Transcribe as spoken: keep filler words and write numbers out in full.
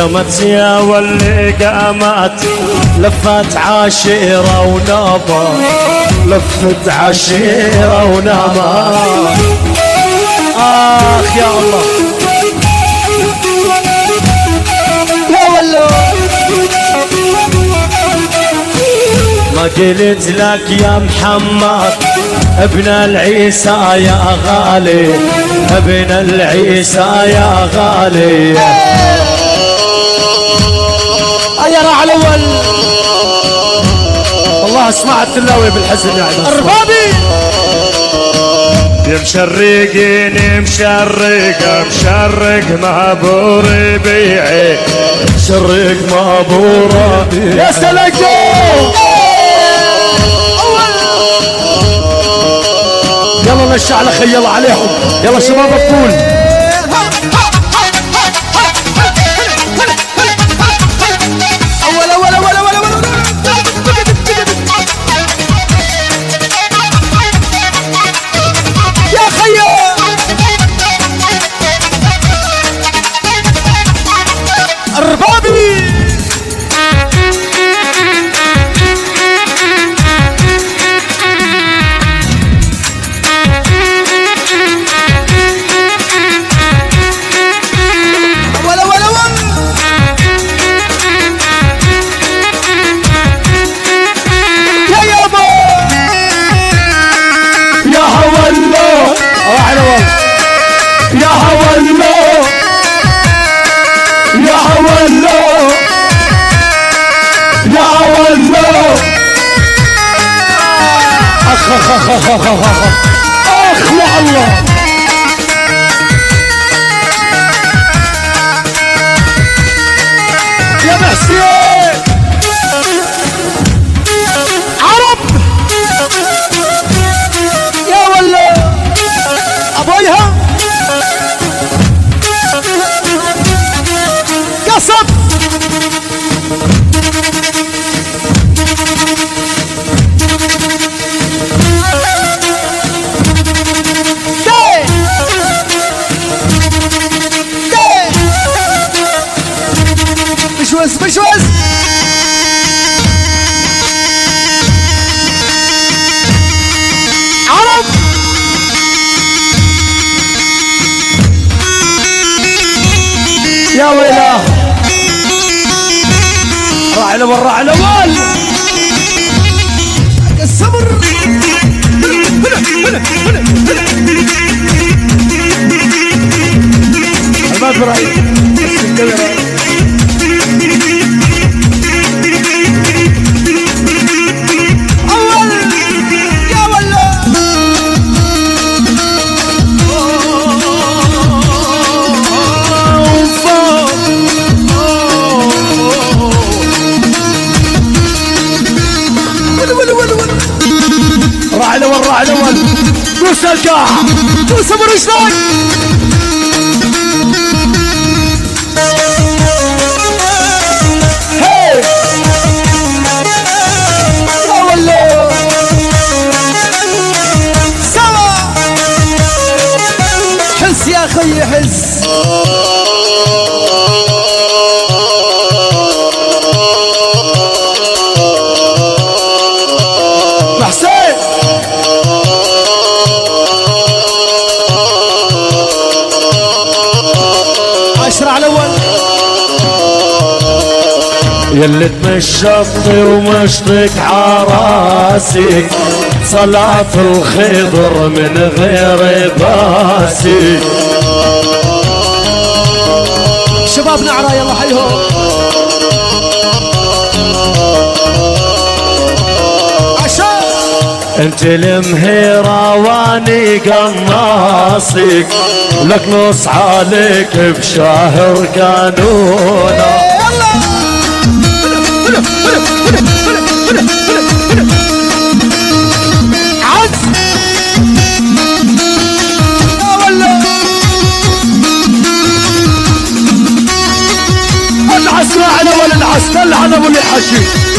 قامت يا واللي قامت لفت عشيرة ونامت، لفت عشيرة ونامت. آخ يا الله يا ولو ما قلت لك يا محمد ابن العيسى يا غالي، ابن العيسى يا غالي. يا راعي الاول والله سمعت التلاوي بالحزن يا عبد اربابي يا مشرقين مشرق مشرق مابور بيعي، مشرق مابور يا سلام. يلا نشع على خي يلا عليهم يلا شباب الطول. اول اول اول اول اول يا خيا اربابي اخ يا الله يا محسين عرب يا ولا ابويها قصب بشوز بشوز عرب يا ويلاه راعي الاول راعي الاول الصبر ما برايي راعي الاول راعي الاول دوس القاع دوس ابو رجلك هي يا ولو سوا حس يا اخي حس محسين عشرة على الاول يلي تمشطي ومشطك عراسي صلاة الخضر من غير باسي. شباب نعرة يلا حيهم عشان انت المهيرة واني قناصك لك نص عليك بشهر قانونا. عز العس راعي الاول العس دلعنا ابو اللي حشي